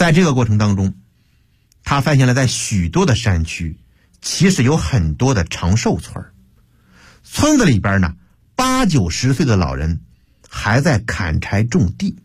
在这个过程当中，他发现了在许多的山区其实有很多的长寿村，村子里边呢80、90岁的老人还在砍柴种地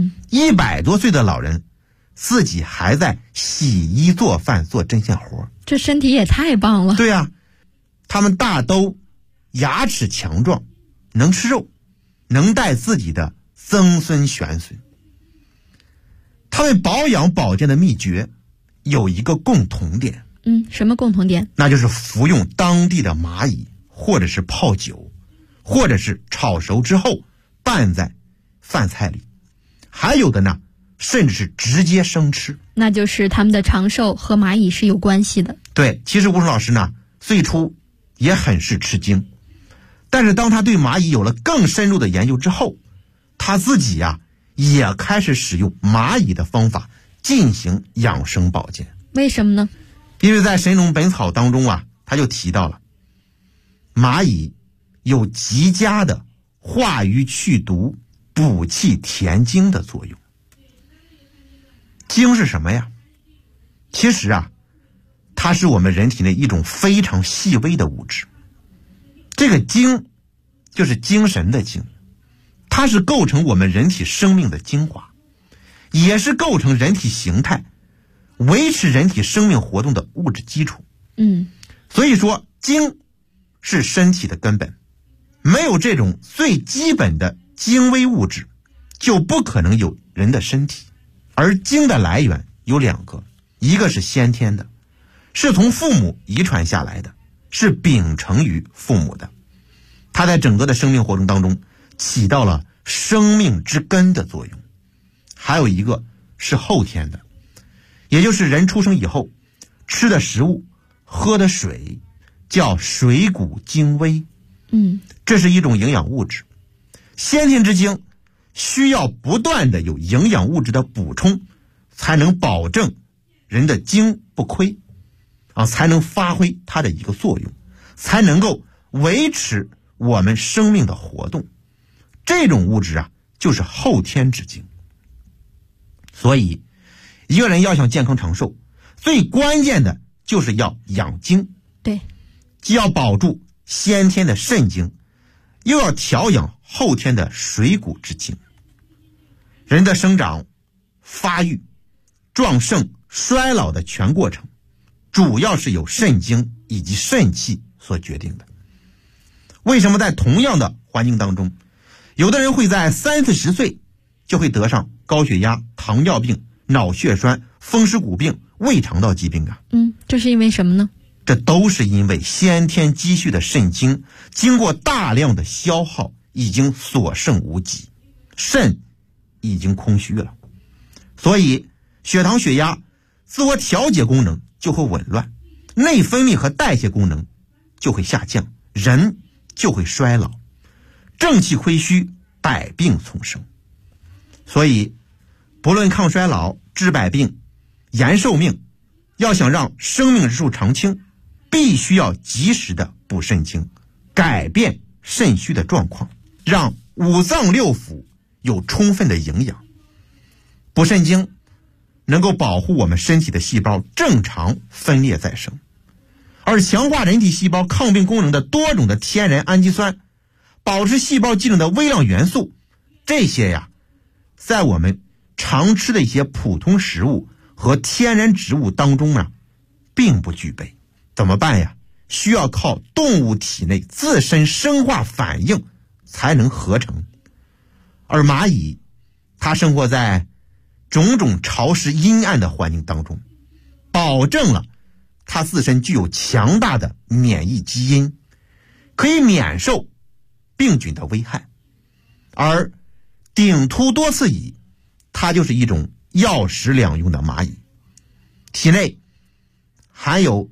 ，100多岁的老人自己还在洗衣做饭做针线活， 这身体也太棒了。 对啊，他们大都牙齿强壮，能吃肉，能带自己的曾孙玄孙。他们保养保健的秘诀有一个共同点， 什么共同点？ 那就是服用当地的蚂蚁，或者是泡酒，或者是炒熟之后拌在饭菜里，还有的呢甚至是直接生吃。 那就是他们的长寿和蚂蚁是有关系的。 对，其实吴老师呢最初也很是吃惊，但是当他对蚂蚁有了更深入的研究之后，他自己也开始使用蚂蚁的方法进行养生保健。 为什么呢？ 因为在《神农本草》当中他就提到了蚂蚁有极佳的化瘀去毒、补气填精的作用。精是什么呀？其实它是我们人体内一种非常细微的物质。这个精就是精神的精，它是构成我们人体生命的精华，也是构成人体形态、维持人体生命活动的物质基础。所以说精是身体的根本，没有这种最基本的精微物质，就不可能有人的身体。而精的来源有2个，一个是先天的，是从父母遗传下来的，是秉承于父母的，它在整个的生命活动当中起到了生命之根的作用。还有一个是后天的，也就是人出生以后吃的食物、喝的水叫水谷精微，这是一种营养物质。先天之精需要不断的有营养物质的补充，才能保证人的精不亏才能发挥它的一个作用，才能够维持我们生命的活动。这种物质就是后天之精。所以一个人要想健康长寿，最关键的就是要养精。 对， 既要保住先天的肾精，又要调养后天的水谷之精。人的生长、发育、壮盛、衰老的全过程，主要是由肾精以及肾气所决定的。为什么在同样的环境当中，有的人会在30、40岁就会得上高血压、糖尿病、脑血栓、风湿骨病、胃肠道疾病这是因为什么呢？ 这都是因为先天积蓄的肾精经过大量的消耗，已经所剩无几，肾已经空虚了，所以血糖、血压、自我调节功能就会紊乱，内分泌和代谢功能就会下降，人就会衰老，正气亏虚，百病丛生。所以不论抗衰老、治百病、延寿命，要想让生命之树长青，必须要及时的补肾精，改变肾虚的状况，让五脏六腑有充分的营养。补肾精能够保护我们身体的细胞正常分裂再生，而强化人体细胞抗病功能的多种的天然氨基酸，保持细胞机能的微量元素，这些在我们常吃的一些普通食物和天然植物当中并不具备。怎么办呀？需要靠动物体内自身生化反应才能合成。而蚂蚁它生活在种种潮湿阴暗的环境当中，保证了它自身具有强大的免疫基因，可以免受病菌的危害。而顶突多刺蚁，它就是一种药食两用的蚂蚁，体内含有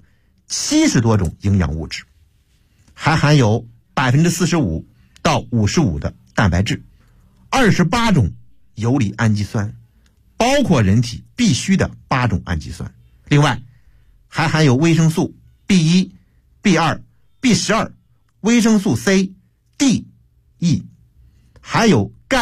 70多种营养物质，还含有45%到55%的蛋白质，28种游离氨基酸，包括人体必需的8种氨基酸，另外还含有维生素 B1、B2、B12、维生素 C、D、E， 还有钙、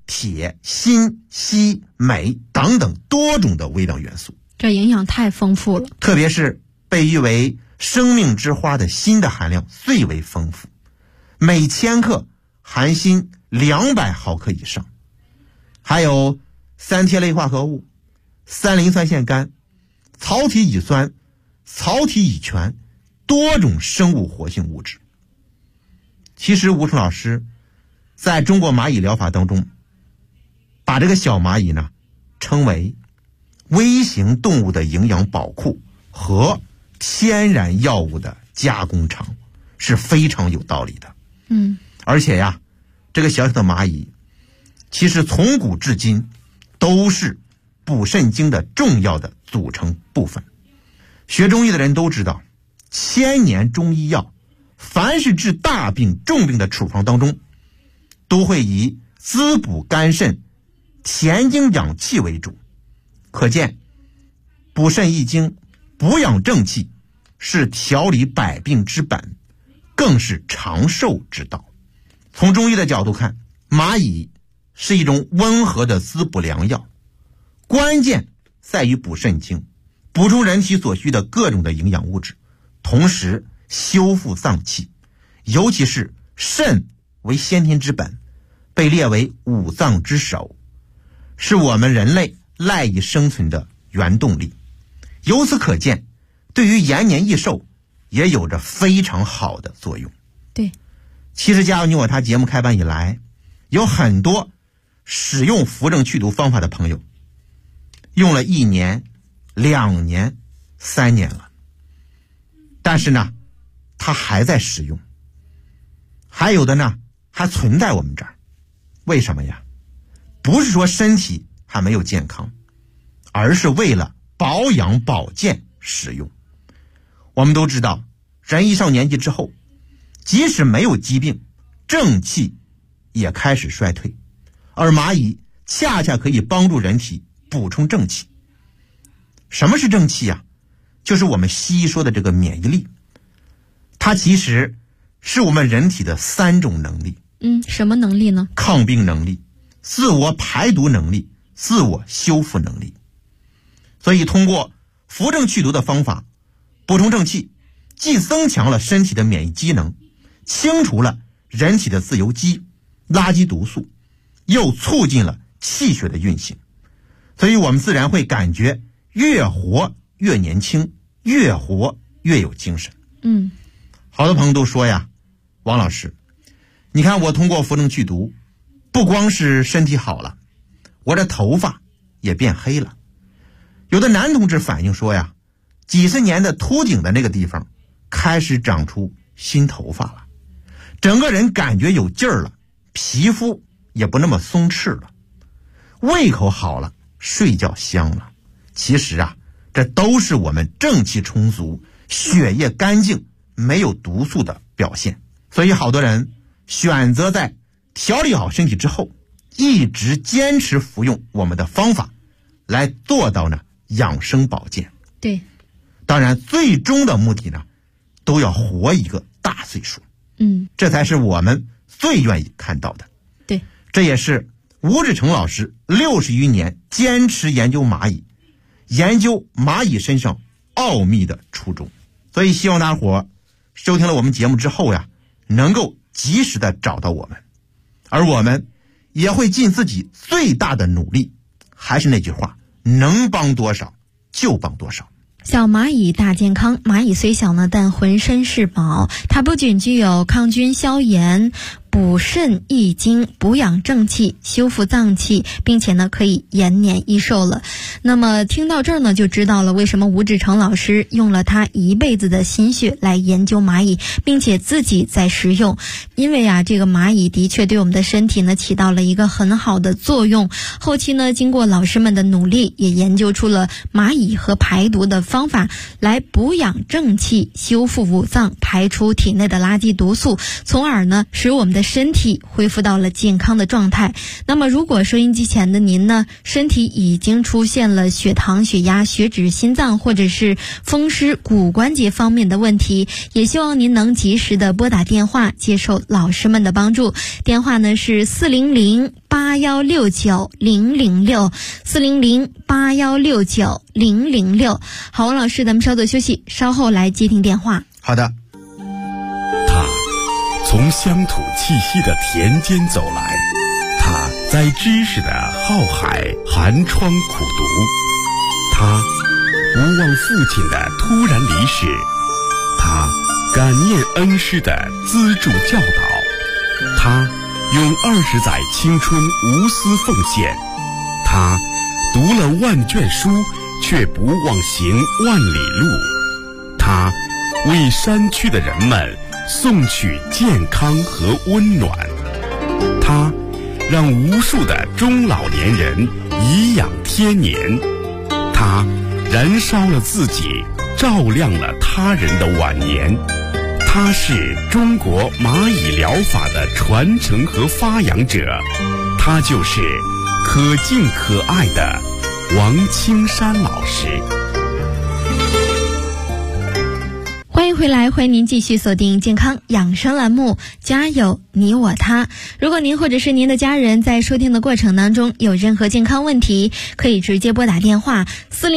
铁、锌、硒、镁等等多种的微量元素， 这营养太丰富了。 特别是被誉为生命之花的锌的含量最为丰富，每千克含锌200毫克以上，还有三萜类化合物、三磷酸腺苷、草体乙酸、草体乙醛多种生物活性物质。其实吴成老师在中国蚂蚁疗法当中，把这个小蚂蚁呢称为微型动物的营养宝库和天然药物的加工厂，是非常有道理的。而且呀，这个小小的蚂蚁其实从古至今都是补肾精的重要的组成部分。学中医的人都知道，千年中医药凡是治大病重病的处方当中，都会以滋补肝肾、填精养气为主。可见补肾益精、补养正气是调理百病之本，更是长寿之道。从中医的角度看，蚂蚁是一种温和的滋补良药，关键在于补肾精，补充人体所需的各种的营养物质，同时修复脏器，尤其是肾为先天之本，被列为五脏之首，是我们人类赖以生存的原动力。由此可见，对于延年益寿也有着非常好的作用。 对， 其实加入你我他节目开办以来，有很多使用扶正祛毒方法的朋友用了1年、2年、3年了，但是呢他还在使用，还有的呢还存在我们这儿。为什么呀？不是说身体还没有健康，而是为了保养保健使用。我们都知道，人一上年纪之后，即使没有疾病，正气也开始衰退，而蚂蚁恰恰可以帮助人体补充正气。什么是正气啊？就是我们西医说的这个免疫力，它其实是我们人体的3种能力。 什么能力呢？ 抗病能力、自我排毒能力、自我修复能力。所以通过扶正祛毒的方法补充正气，既增强了身体的免疫机能，清除了人体的自由基、垃圾毒素，又促进了气血的运行。所以我们自然会感觉越活越年轻，越活越有精神。好多朋友都说呀，王老师，你看我通过扶正祛毒，不光是身体好了，我的头发也变黑了。有的男同志反映说呀，几十年的秃顶的那个地方开始长出新头发了，整个人感觉有劲儿了，皮肤也不那么松弛了，胃口好了，睡觉香了。其实啊，这都是我们正气充足、血液干净、没有毒素的表现。所以好多人选择在调理好身体之后，一直坚持服用我们的方法，来做到呢养生保健。 对， 当然最终的目的呢，都要活一个大岁数。这才是我们最愿意看到的。 对， 这也是吴志成老师60余年坚持研究蚂蚁，研究蚂蚁身上奥秘的初衷。所以希望大伙收听了我们节目之后呀，能够及时的找到我们，而我们也会尽自己最大的努力。还是那句话，能帮多少就帮多少。 小蚂蚁大健康，蚂蚁虽小呢，但浑身是宝。它不仅具有抗菌消炎、补肾益精、补养正气、修复脏器，并且呢可以延年益寿了。那么听到这儿呢，就知道了为什么吴志成老师用了他一辈子的心血来研究蚂蚁，并且自己在食用。因为啊，这个蚂蚁的确对我们的身体呢起到了一个很好的作用。后期呢，经过老师们的努力，也研究出了蚂蚁和排毒的方法，来补养正气、修复五脏、排出体内的垃圾毒素，从而呢使我们的的身体恢复到了健康的状态。那么如果收音机前的您呢，身体已经出现了血糖、血压、血脂、心脏或者是风湿、骨关节方面的问题，也希望您能及时的拨打电话接受老师们的帮助。电话呢是400-8169-006，400-8169-006。好，王老师，咱们稍作休息，稍后来接听电话。 好的。 他从乡土气息的田间走来，他在知识的浩海寒窗苦读，他无忘父亲的突然离世，他感念恩师的资助教导，他用20载青春无私奉献，他读了万卷书却不忘行万里路，他为山区的人们送去健康和温暖，他让无数的中老年人颐养天年，他燃烧了自己，照亮了他人的晚年，他是中国蚂蚁疗法的传承和发扬者，他就是可敬可爱的王青山老师。 欢迎回来，欢迎您继续锁定健康养生栏目，家有你我他。如果您或者是您的家人在收听的过程当中有任何健康问题，可以直接拨打电话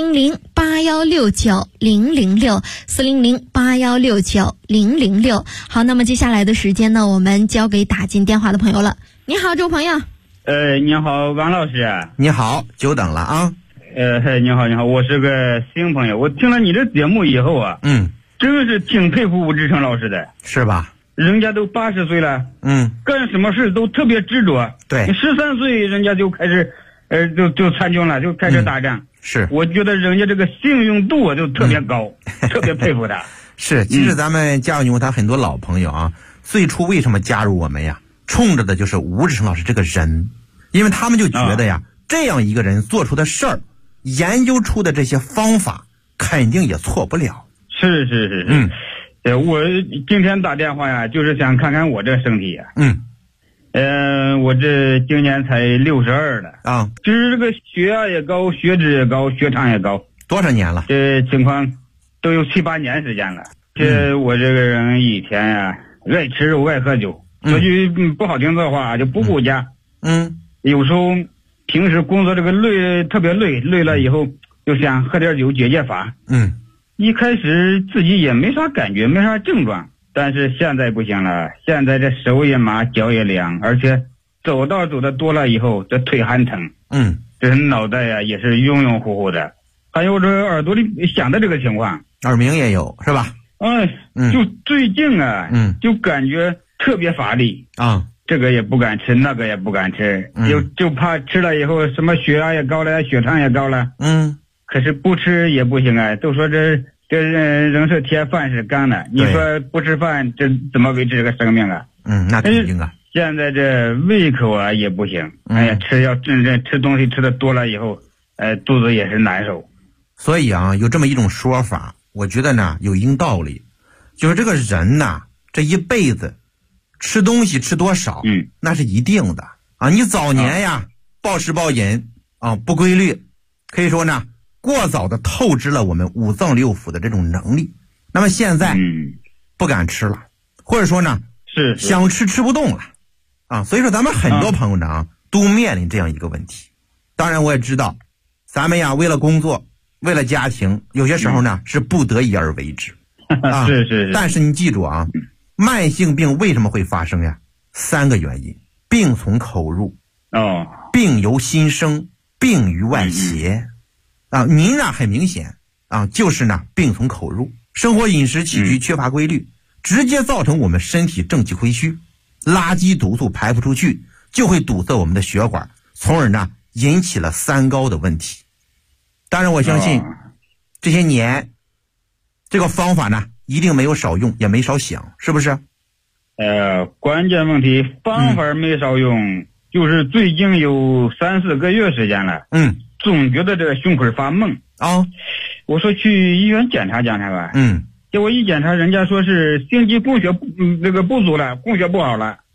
400-8169-006，400-8169-006。好，那么接下来的时间呢，我们交给打进电话的朋友了。你好，这位朋友。 你好，王老师。 你好，久等了啊。 你好，我是个新朋友，我听了你这节目以后啊，真是挺佩服吴志成老师的。 是吧？ 人家都80岁了，干什么事都特别执着。 对 ，13岁人家就开始，就参军了，就开始打仗。 是， 我觉得人家这个幸运度就特别高，特别佩服他。 是，其实咱们家有你我他很多老朋友啊，最初为什么加入我们呀？冲着的就是吴志成老师这个人，因为他们就觉得呀，这样一个人做出的事儿，研究出的这些方法，肯定也错不了。 是。我今天打电话呀，就是想看看我这身体呀。我这今年才62了啊，就是这个血压也高，血脂也高，血糖也高。 多少年了？ 这情况都有7、8年时间了。这我这个人以前呀，爱吃肉，爱喝酒，说句不好听的话，就不顾家。有时候平时工作这个特别累了以后，就想喝点酒解解乏。一开始自己也没啥感觉，没啥症状，但是现在不行了，现在这手也麻，脚也凉，而且走的多了以后，这腿还疼。这脑袋呀也是晕晕乎乎的，还有这耳朵里响的这个情况， 耳鸣也有是吧？ 就最近啊，就感觉特别乏力啊，这个也不敢吃，那个也不敢吃，就怕吃了以后什么血压也高了，血糖也高了。可是不吃也不行啊，都说这人是铁，饭是钢的，你说不吃饭，这怎么维持这个生命啊？ 那肯定啊。 现在这胃口啊也不行，吃东西吃的多了以后，肚子也是难受。 所以啊，有这么一种说法，我觉得呢有一定道理，就是这个人呐，这一辈子吃东西吃多少，那是一定的啊。你早年呀暴食暴饮啊，不规律，可以说呢过早的透支了我们五脏六腑的这种能力。那么现在不敢吃了，或者说呢是想吃不动了啊。所以说咱们很多朋友呢都面临这样一个问题。当然我也知道咱们呀为了工作为了家庭，有些时候呢是不得已而为之啊。 是。 但是你记住啊，慢性病为什么会发生呀？3个原因：病从口入，病由心生，病于外邪。您呢很明显啊，就是呢病从口入，生活饮食起居缺乏规律，直接造成我们身体正气亏虚，垃圾毒素排不出去，就会堵塞我们的血管，从而呢引起了3高的问题。当然我相信这些年这个方法呢一定没有少用，也没少想，是不是？ 关键问题方法没少用，就是最近有3、4个月时间了，总觉得这个胸口发闷啊。我说去医院检查吧，结果一检查，人家说是心肌供血不足了，供血不好了。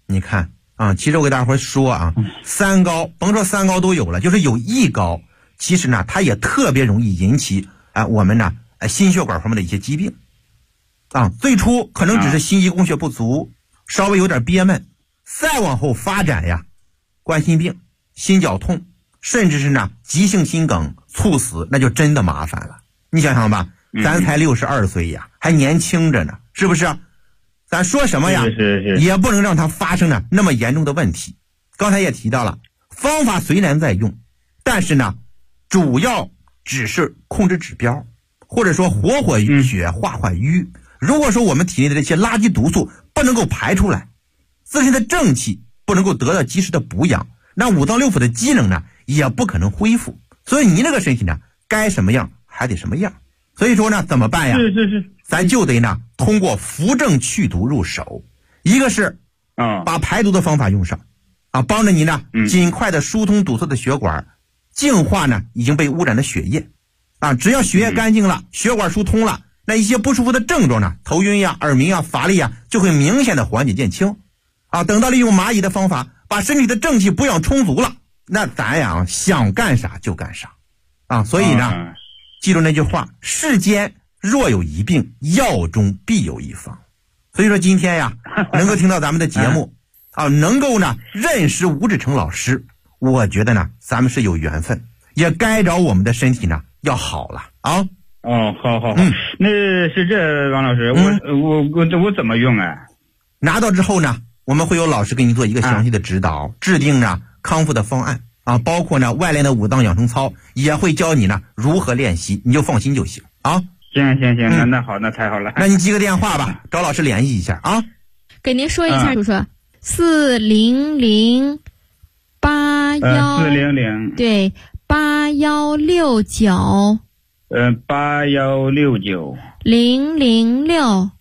你看啊，其实我给大伙说啊，三高，甭说三高都有了，就是有一高，其实呢，它也特别容易引起我们呢心血管方面的一些疾病啊。最初可能只是心肌供血不足，稍微有点憋闷，再往后发展呀，冠心病、心绞痛，甚至是呢急性心梗、猝死，那就真的麻烦了。你想想吧，咱才62岁呀，还年轻着呢，是不是？咱说什么呀？ 是也不能让它发生那么严重的问题。刚才也提到了，方法虽然在用，但是呢，主要只是控制指标，或者说活活血、化化瘀。如果说我们体内的这些垃圾毒素不能够排出来，自身的正气不能够得到及时的补养，那五脏六腑的机能呢，也不可能恢复。所以你那个身体呢，该什么样还得什么样。所以说呢，怎么办呀？ 是， 咱就得呢，通过扶正祛毒入手。一个是把排毒的方法用上啊，帮着你呢尽快的疏通堵塞的血管，净化呢已经被污染的血液啊。只要血液干净了，血管疏通了，那一些不舒服的症状呢，头晕呀、耳鸣呀、乏力呀，就会明显的缓解减轻啊。等到利用蚂蚁的方法把身体的正气补养充足了，那咱呀想干啥就干啥啊。所以呢，记住那句话，世间若有一病，药中必有一方。所以说今天呀，能够听到咱们的节目啊，能够呢认识吴志成老师，我觉得呢咱们是有缘分，也该着我们的身体呢要好了啊。 好，那是这，王老师，我怎么用啊？ 拿到之后呢，我们会有老师给你做一个详细的指导，制定呢康复的方案啊，包括呢外练的五脏养生操，也会教你呢如何练习，你就放心就行啊。 行，那好，那太好了。 那你记个电话吧，找老师联系一下啊。 给您说一下，叔叔，40081，400对8169，8169 006，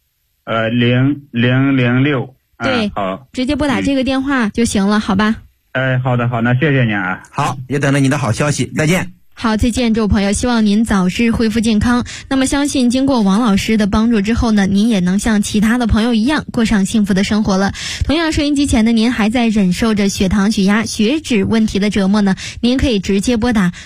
0006， 对， 好， 直接拨打这个电话就行了，好吧？ 好的，那谢谢您啊。 好，也等着你的好消息，再见。 好，再见，诸位朋友，希望您早日恢复健康。那么相信经过王老师的帮助之后呢，您也能像其他的朋友一样过上幸福的生活了。同样，收音机前的您还在忍受着血糖、血压、血脂问题的折磨呢，您可以直接拨打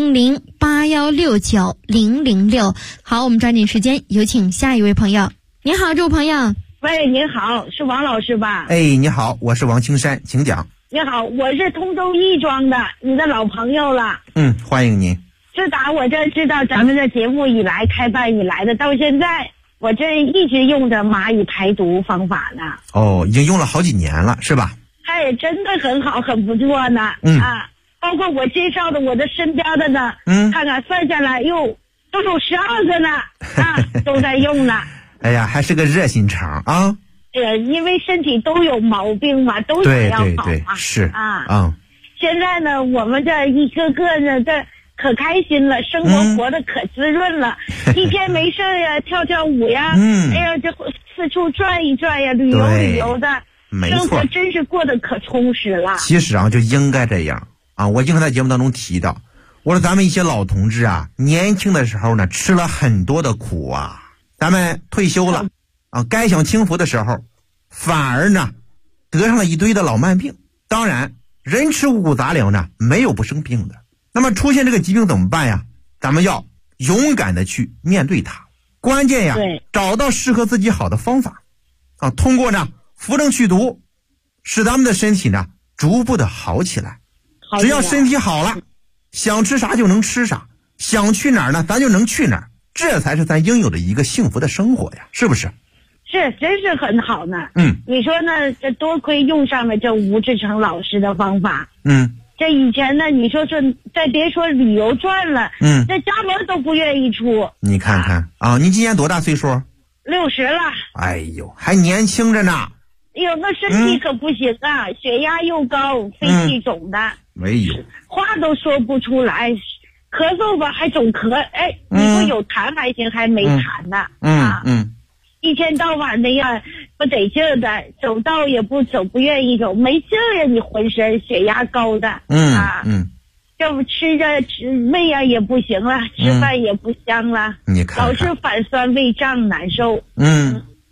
4008169 006。好，我们抓紧时间，有请下一位朋友。您好，这位朋友。 喂，您好，是王老师吧？ 哎，你好，我是王青山，请讲。 你好，我是通州亦庄的，你的老朋友了。 欢迎您。 自打我这知道咱们的节目以来，开办以来的到现在，我这一直用着蚂蚁排毒方法呢。 已经用了好几年了，是吧？ 哎，真的很好，很不错呢。包括我介绍的我的身边的呢，看看算下来又都有12个呢，都在用呢。 哎呀，还是个热心肠啊。 因为身体都有毛病嘛，都想要好嘛。 对，是现在呢，我们这一个个呢，这可开心了，生活活得可滋润了。一天没事呀，跳舞呀，哎呀，这四处转一转呀，旅游的，生活真是过得可充实了。 其实就应该这样啊！我经常在节目当中提到，我说咱们一些老同志啊，年轻的时候呢，吃了很多的苦啊，咱们退休了。该享清福的时候，反而呢得上了一堆的老慢病。当然，人吃五谷杂粮呢，没有不生病的。那么出现这个疾病怎么办呀？咱们要勇敢的去面对它。关键呀，找到适合自己好的方法通过呢扶正祛毒，使咱们的身体呢逐步的好起来。只要身体好了，想吃啥就能吃啥，想去哪儿呢咱就能去哪儿，这才是咱应有的一个幸福的生活呀，是不是？ 是，真是很好呢。你说呢？这多亏用上了这吴志成老师的方法。这以前呢，你说再别说旅游转了，这家门都不愿意出。你看看您今年多大岁数 ？60了。 哎呦，还年轻着呢。 哎呦，那身体可不行啊，血压又高，肺气肿的。 没有， 话都说不出来，咳嗽吧还总咳。哎，你说有痰还行，还没痰呢。一天到晚的呀，不得劲儿的，走道也不走，不愿意走，没劲儿呀！你浑身血压高的，这不吃胃呀也不行了，吃饭也不香了， 你看老是反酸胃胀难受。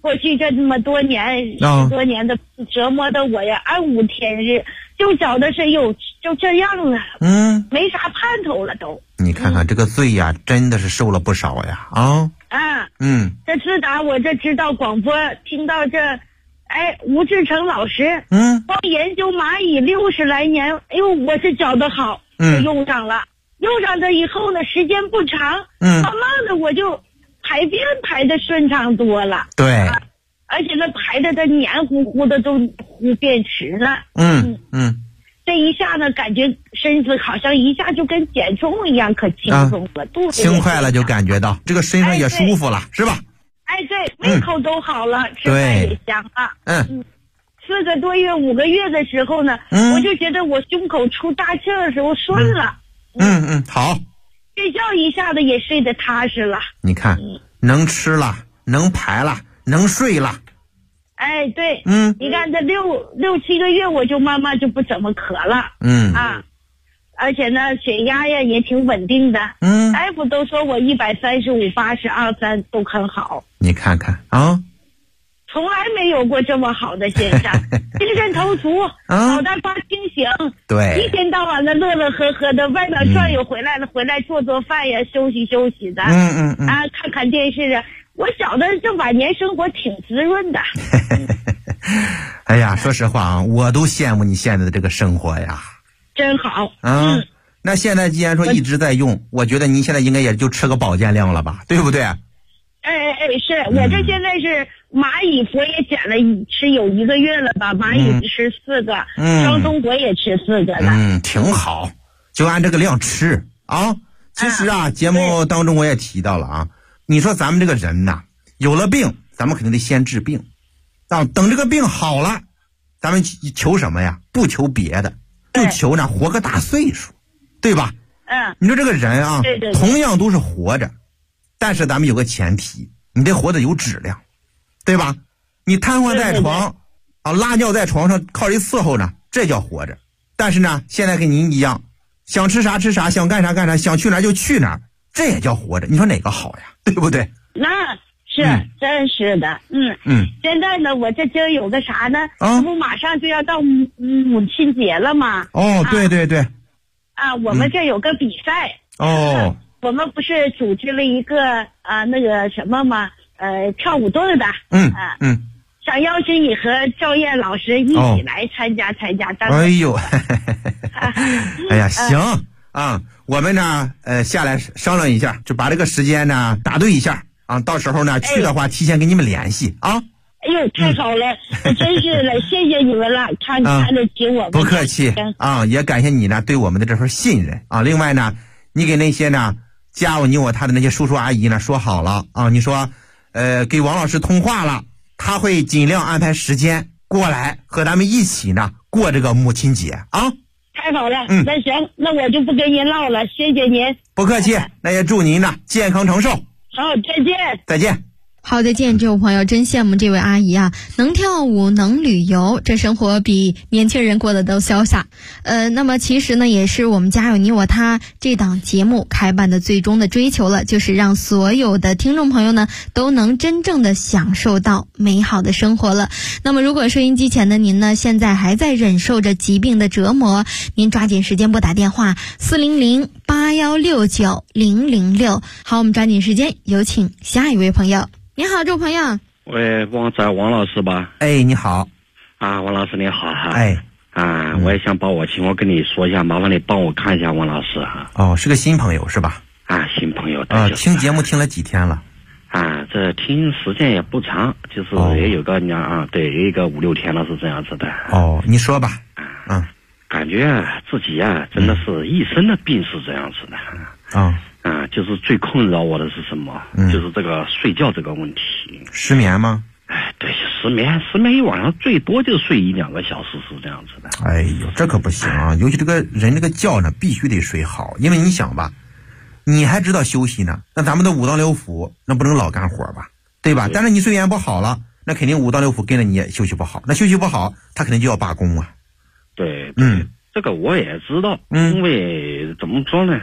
过去这么多年10多年的折磨的我呀，暗无天日，就觉得是就这样了，没啥盼头了都。 你看看这个罪呀，真的是受了不少呀啊！ 这自打我这知道广播，听到这，吴志成老师，光研究蚂蚁60来年，哎呦，我是觉得好，就用上了。用上这以后呢，时间不长，慢慢的我就排便排的顺畅多了。 对， 而且那排的它黏糊糊的都糊便池了。这一下呢，感觉身子好像一下就跟减重一样，可轻松了，肚子轻快了，就感觉到这个身上也舒服了，是吧？ 对，胃口都好了，吃饭也香了。4个多月、5个月的时候呢，我就觉得我胸口出大气儿的时候顺了。 好。 睡觉一下子也睡得踏实了。 你看，能吃了，能排了，能睡了。 对，你看这6、7个月我就慢慢就不怎么渴了。而且呢，血压呀也挺稳定的。大夫都说我135、80、23都很好。 你看看啊， 从来没有过这么好的现象，精神头足，脑袋瓜清醒。 对， 一天到晚的乐乐呵呵的，外面转悠回来了，回来做饭呀，休息休息的。看看电视啊。我觉得这晚年生活挺滋润的。 哎呀，说实话啊，我都羡慕你现在的这个生活呀。 真好。 那现在既然说一直在用，我觉得您现在应该也就吃个保健量了吧，对不对？ 是我这现在是蚂蚁佛也减了，吃有1个月了吧，蚂蚁吃4个，双松果也吃4个了。 挺好，就按这个量吃啊。其实节目当中我也提到了啊。你说咱们这个人呐，有了病，咱们肯定得先治病，等这个病好了，咱们求什么呀？不求别的，就求呢活个大岁数，对吧？你说这个人啊，同样都是活着，但是咱们有个前提，你得活得有质量，对吧？你瘫痪在床拉尿在床上靠一伺候呢，这叫活着。但是呢，现在跟您一样，想吃啥吃啥，想干啥干啥，想去哪就去哪，这也叫活着。你说哪个好呀？对不对？ 那是真是的。现在呢，我这今儿有个啥呢？这不马上就要到母亲节了吗？ 对。 我们这有个比赛。我们不是组织了一个那个什么吗？跳舞队的。想邀请你和赵燕老师一起来参加。 哎呦，哎呀，行啊，我们呢下来商量一下，就把这个时间呢打对一下啊，到时候呢去的话提前跟你们联系啊。 哎呦，太好了，真是了，谢谢你们了，看得起我们。 不客气啊，也感谢你呢对我们的这份信任啊。另外呢，你给那些呢加入你我他的那些叔叔阿姨呢说好了啊，你说给王老师通话了，他会尽量安排时间过来和咱们一起呢过这个母亲节啊。 太好了，那行，那我就不跟您唠了，谢谢您。 不客气，那也祝您呢健康长寿。 好，再见。 再见。 好的，见这位朋友真羡慕这位阿姨啊，能跳舞能旅游，这生活比年轻人过得都潇洒。那么其实呢，也是我们家有你我他这档节目开办的最终的追求了，就是让所有的听众朋友呢都能真正的享受到美好的生活了。那么如果收音机前的您呢，现在还在忍受着疾病的折磨，您抓紧时间拨打电话400-8169-006。好，我们抓紧时间有请下一位朋友。你好，这位朋友。 喂，王老师吧？ 你好。 王老师你好哈。我也想把我情况跟你说一下，麻烦你帮我看一下王老师哈。 是个新朋友是吧？ 新朋友。 听节目听了几天了？ 这听时间也不长，就是也有个对，有一个5、6天了，是这样子的。 你说吧。 感觉自己真的是一身的病是这样子的。就是最困扰我的是什么？就是这个睡觉这个问题。 失眠吗？ 对，失眠一晚上最多就睡1、2个小时是这样子的。 哎呦，这可不行啊！尤其这个人这个觉呢，必须得睡好，因为你想吧，你还知道休息呢，那咱们的5脏6腑那不能老干活吧，对吧？但是你睡眠不好了，那肯定5脏6腑跟着你也休息不好，那休息不好，他肯定就要罢工啊。 对，这个我也知道，因为怎么说呢？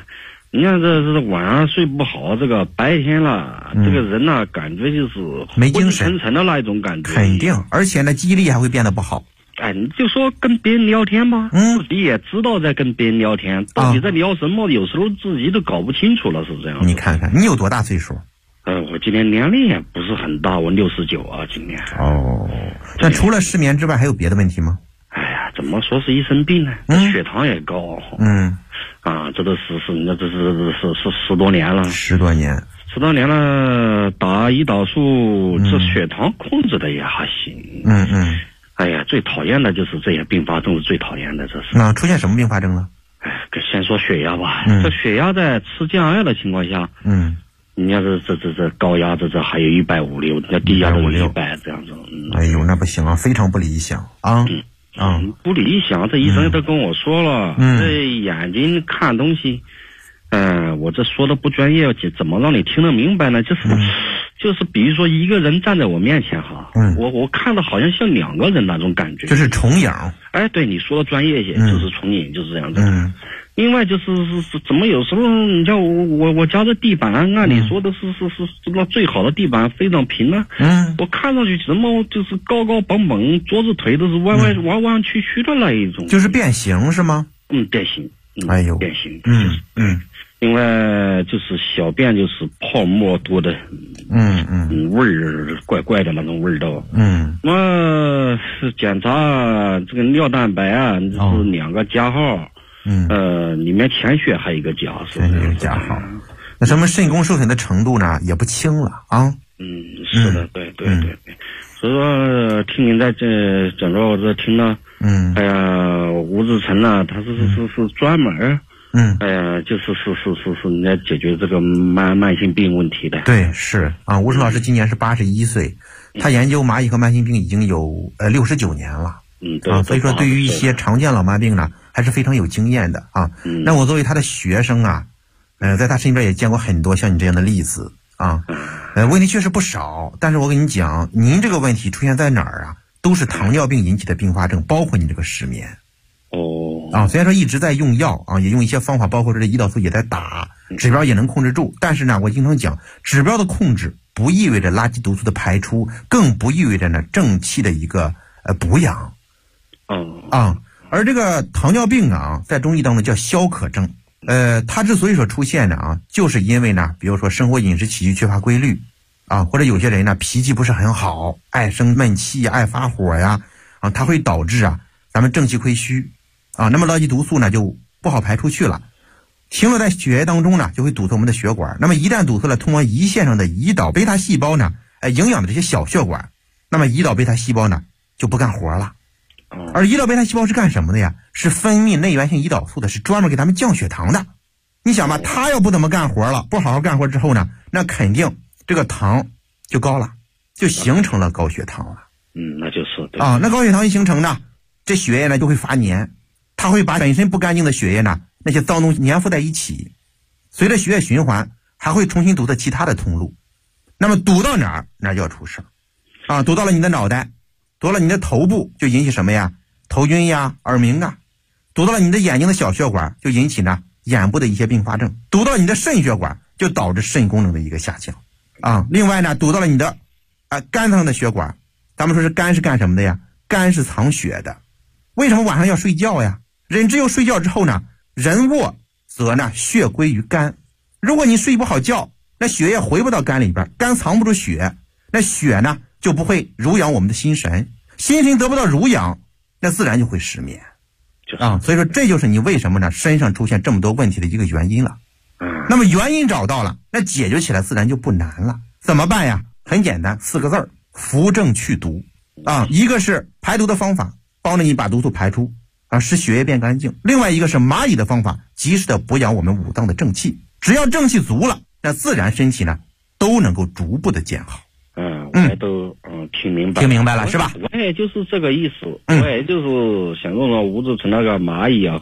你看这晚上睡不好，这个白天了，这个人呢，感觉就是没精神昏沉的那一种感觉。 肯定，而且呢，记忆力还会变得不好。 哎，你就说跟别人聊天吧，自己也知道在跟别人聊天，到底在聊什么，有时候自己都搞不清楚了，是这样。 你看看，你有多大岁数？ 我今年年龄也不是很大，我69啊，今年。 哦，那除了失眠之外，还有别的问题吗？ 哎呀，怎么说是一身病呢？血糖也高。这都你这是10多年了。10多年了，打胰岛素，这血糖控制的也还行。哎呀，最讨厌的就是这些并发症，是最讨厌的。这是那出现什么并发症了？ 先说血压吧。这血压在吃降压的情况下，你要是这高压这还有150，那低压都有100这样子。 哎呦，那不行啊，非常不理想啊。 不理想。这医生都跟我说了，这眼睛看东西，我这说的不专业，怎么让你听得明白呢？就是比如说一个人站在我面前哈，我看的好像像2个人那种感觉， 就是重影。 哎，对，你说的专业一些，就是重影，就是这样子。另外就是怎么有时候你像我家的地板，按理说的是那最好的地板，非常平啊。我看上去怎么就是高高蹦蹦，桌子腿都是弯弯曲曲的那一种， 就是变形是吗？ 变形。 哎呦， 变形。另外就是小便就是泡沫多的，味儿怪怪的那种味道。是检查这个尿蛋白啊，这是2个加号。里面潜血还有一个加号， 加号。那什么肾功受损的程度呢，也不轻了啊。 是的，对。所以说，听您在这整个我这听了，哎呀，吴志成呢，他是专门，就是你在解决这个慢性病问题的。 对，是啊，吴成老师今年是81岁，他研究蚂蚁和慢性病已经有69年了。所以说对于一些常见老慢病呢，还是非常有经验的啊。那我作为他的学生啊，在他身边也见过很多像你这样的例子啊。问题确实不少，但是我跟你讲，您这个问题出现在哪儿啊？都是糖尿病引起的并发症，包括你这个失眠。虽然说一直在用药啊，也用一些方法，包括这胰岛素也在打，指标也能控制住，但是呢，我经常讲，指标的控制不意味着垃圾毒素的排出，更不意味着呢正气的一个补养。而这个糖尿病啊，在中医当中叫消渴症。它之所以说出现呢啊，就是因为呢，比如说生活饮食起居缺乏规律啊，或者有些人呢脾气不是很好，爱生闷气爱发火呀，它会导致咱们正气亏虚那么垃圾毒素呢就不好排出去了，停留在血液当中呢，就会堵塞我们的血管。那么一旦堵塞了通往胰腺上的胰岛贝塔细胞呢，营养的这些小血管，那么胰岛贝塔细胞呢就不干活了。而胰岛贝塔细胞是干什么的呀？是分泌内源性胰岛素的，是专门给他们降血糖的。你想吧，他要不怎么干活了，不好好干活之后呢，那肯定这个糖就高了，就形成了高血糖了。 那就是那高血糖一形成呢，这血液呢就会发黏，它会把本身不干净的血液呢，那些脏东西粘附在一起，随着血液循环还会重新堵塞其他的通路。那么堵到哪儿，那就要出事堵到了你的脑袋，堵到了你的头部，就引起什么呀？头晕呀，耳鸣啊。堵到了你的眼睛的小血管，就引起呢眼部的一些并发症。堵到你的肾血管，就导致肾功能的一个下降另外呢，堵到了你的肝脏的血管。咱们说是肝是干什么的呀？肝是藏血的。为什么晚上要睡觉呀？人只有睡觉之后呢，人卧则呢血归于肝。如果你睡不好觉，那血液回不到肝里边，肝藏不住血，那血呢就不会濡养我们的心神，心神得不到濡养，那自然就会失眠所以说这就是你为什么呢身上出现这么多问题的一个原因了。那么原因找到了，那解决起来自然就不难了。怎么办呀？很简单，4个字儿：扶正去毒一个是排毒的方法，帮着你把毒素排出使血液变干净；另外一个是蚂蚁的方法，及时的补养我们五脏的正气。只要正气足了，那自然身体呢都能够逐步的健好。 我也都听明白了是吧？ 我也就是这个意思，我也就是想用吴志成那个蚂蚁